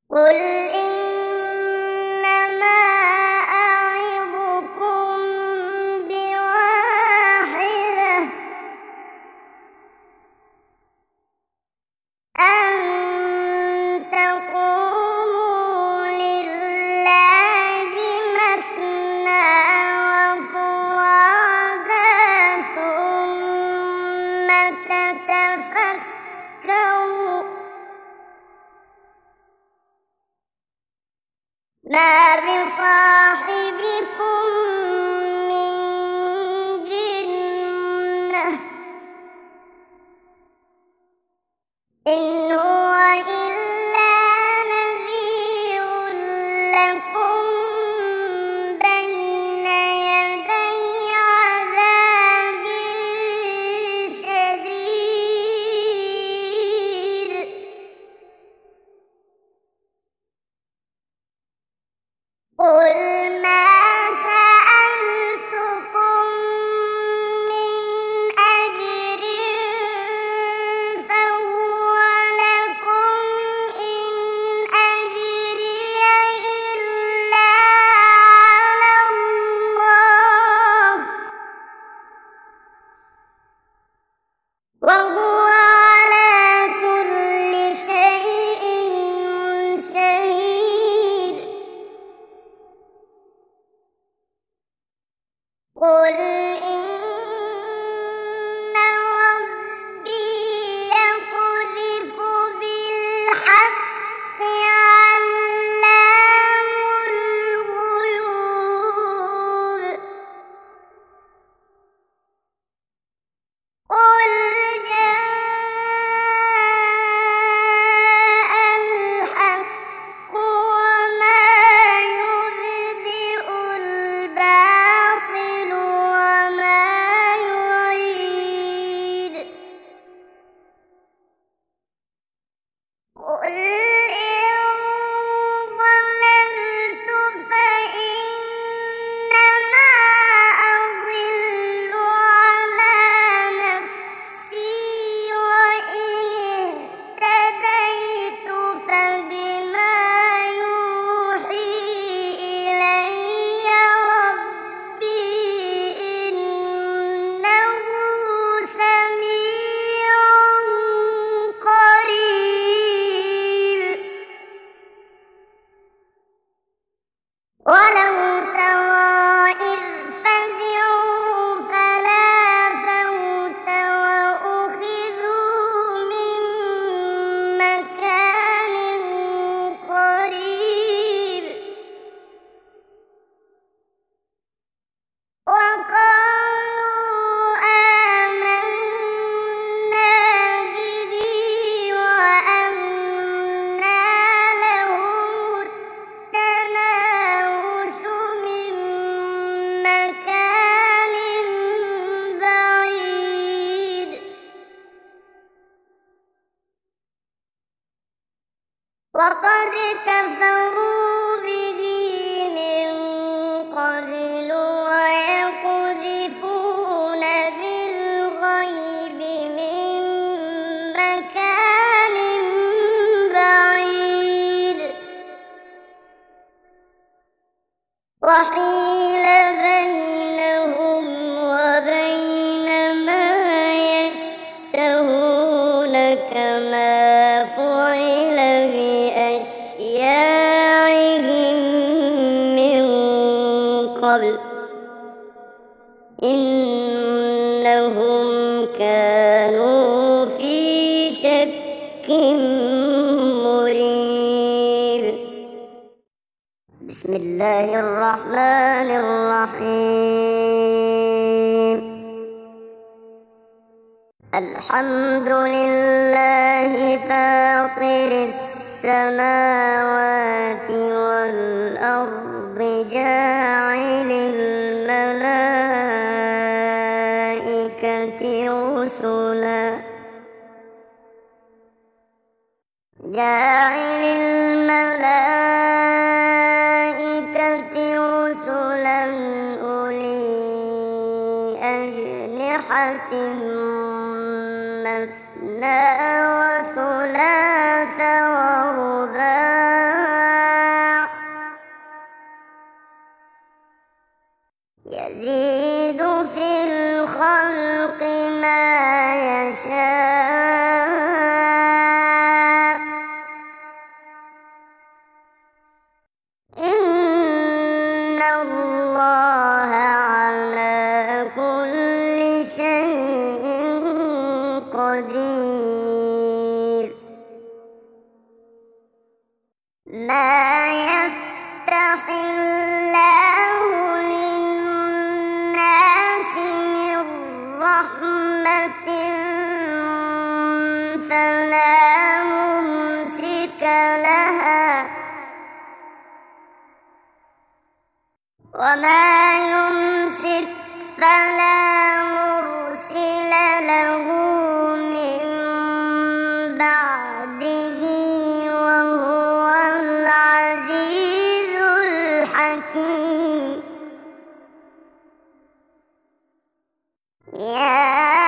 قل إنما أعظكم بواحدة أن تقوموا لله مثنى وفرادا ثم تتفكروا ما بصاحبكم من جنة إن هو إلا نذير لكم بين يدي عذاب شديد قل ما سألتكم من أجر فهو لكم إن أجري إلا على الله وهو على كل شيء شهيد قل إن ربي يقذف بالحق علام الغيوب قل جاء الحق وما يبدئ الباطل وما يعيد قل إن ضللت فإنما أضل على نفسي وإن اهتديت فبما يوحي إلي ربي إنه سميع قريب ولو ترى إذ فزعوا فلا فوت وأخذوا من مكان قريب وقالوا آمنا به وأنى لهم التناوش من مكان بعيد وقد كفروا به من قبل ويقذفون بالغيب من مكان بعيد وحيل بينهم وبين ما يشتهون كما فعل بأشياعهم من قبل إنهم كانوا في شك مريب بسم الله الرحمن الرحيم الحمد لله فاطر السماوات والأرض جاعل الملائكة رسلا أولي أجنحة مثنى وثلاث ورباع يزيد في الخلق ما يشاء إن الله على كل شيء قدير ما يفتح الله للناس من رحمة فلا ممسك لها وما يمسك فلا مرسل له من بعده وهو العزيز الحكيم يا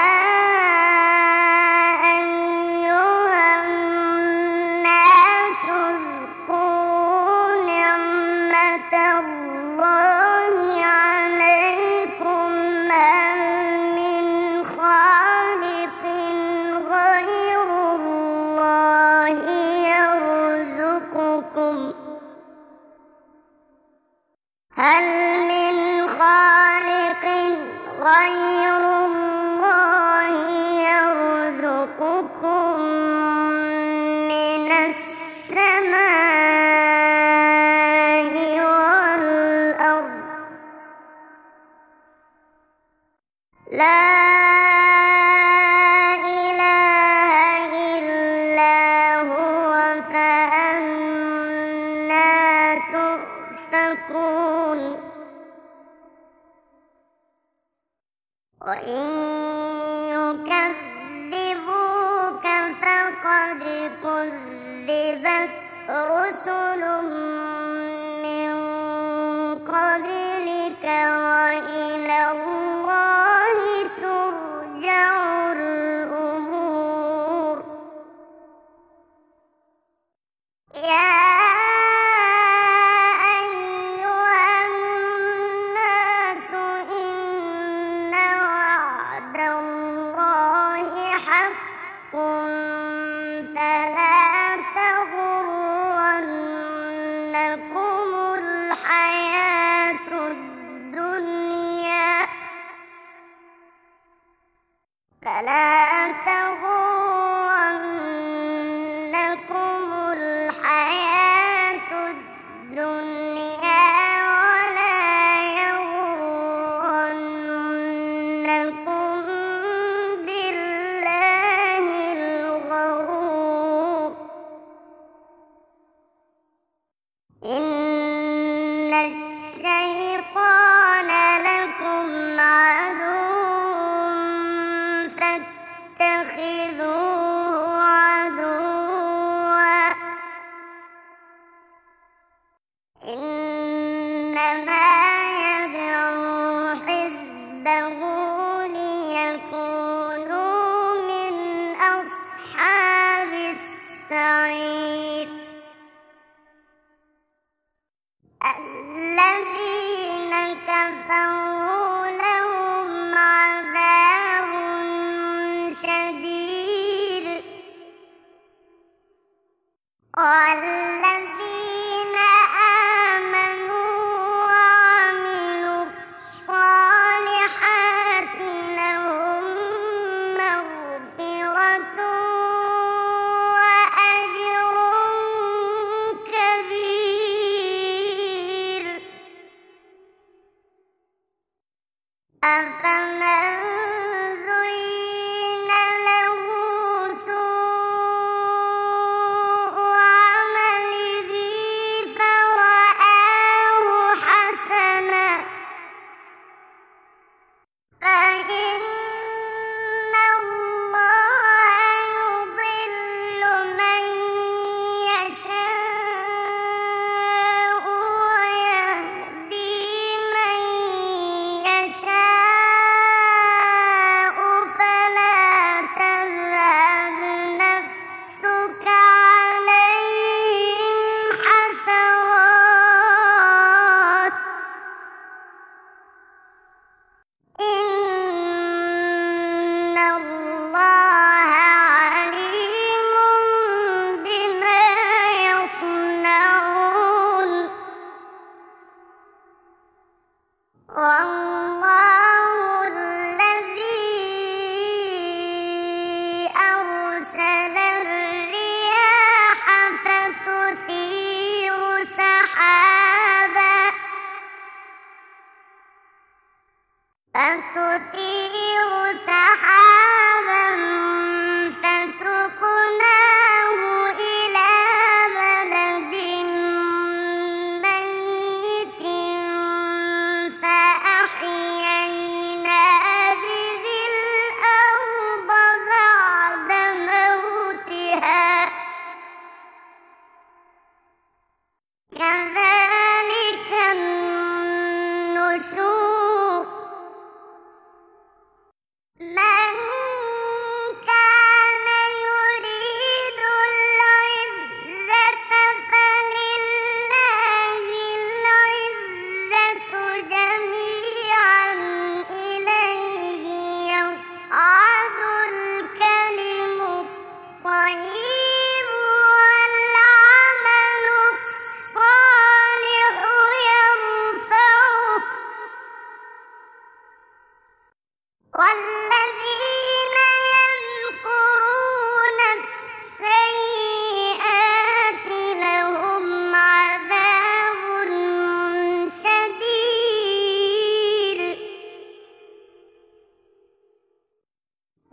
أيها الناس اذكروا نعمة الله عليكم هل من خالق غير الله يرزقكم هل من خالق غير الله يرزقكم من السماء والأرض لا إله إلا هو فأنى تؤفكون وإن يكذبوك فقد كذبت رسل من قبلك وإلى الله ترجع الأمور يا أيها الناس إن وعد الله حق فلا تغرنكم الحياة الدنيا ولا يغرنكم بالله الغرور إن الشيطان لكم عدو فاتخذوه عدوا إنما يدعو حزبه ليكونوا من أصحاب السعير الذين كفروا لهم عذاب شديد والذين آمنوا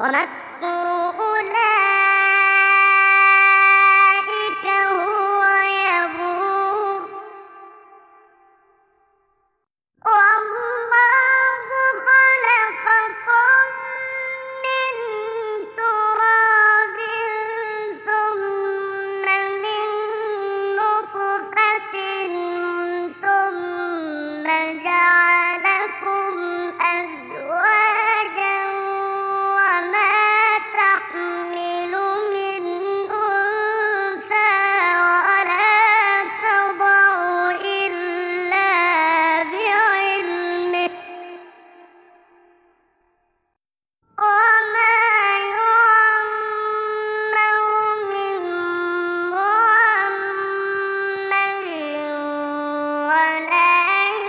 ومكر أولئك هو يبور والله خلقكم من تراب ثم من نطفة ثم جعلكم أزواجا وما تحمل من أنثى ولا تضع إلا بعلمه وما يعمر من معمر ولا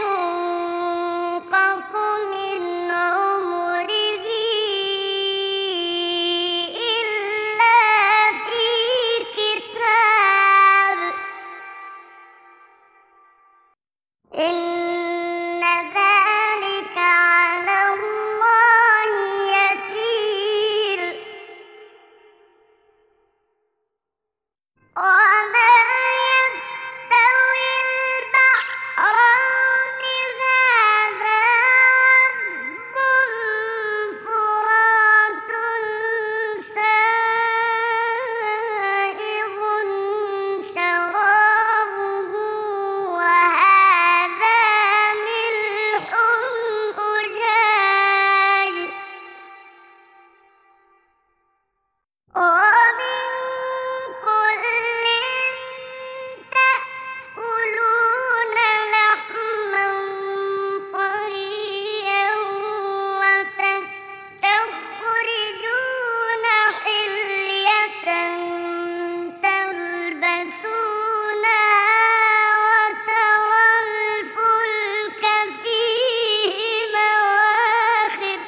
ينقص من عمره إلا في كتاب إن ذلك على الله يسير وما يستوي البحران هذا عذب فرات سائغ شرابه وهذا ملح أجاج ومن كل تأكلون لحما طريا وتستخرجون حلية تلبسونها وترى الفلك فيه مواخر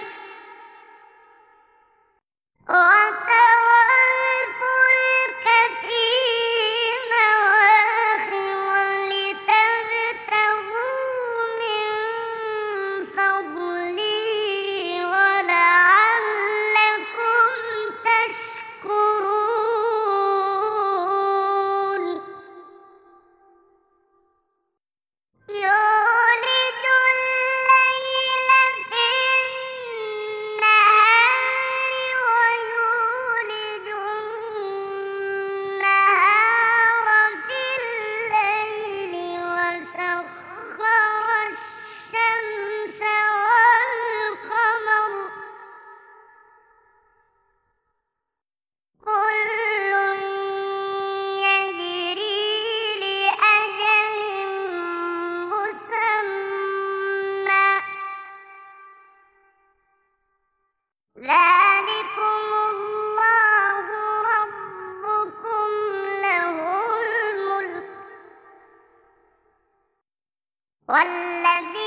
لتبتغوا من فضله ولعلكم تشكرون يولج الليل في النهار ويولج النهار في الليل وسخر الشمس والقمر كل يجري لأجل مسمى ذلكم الله ربكم له الملك والذي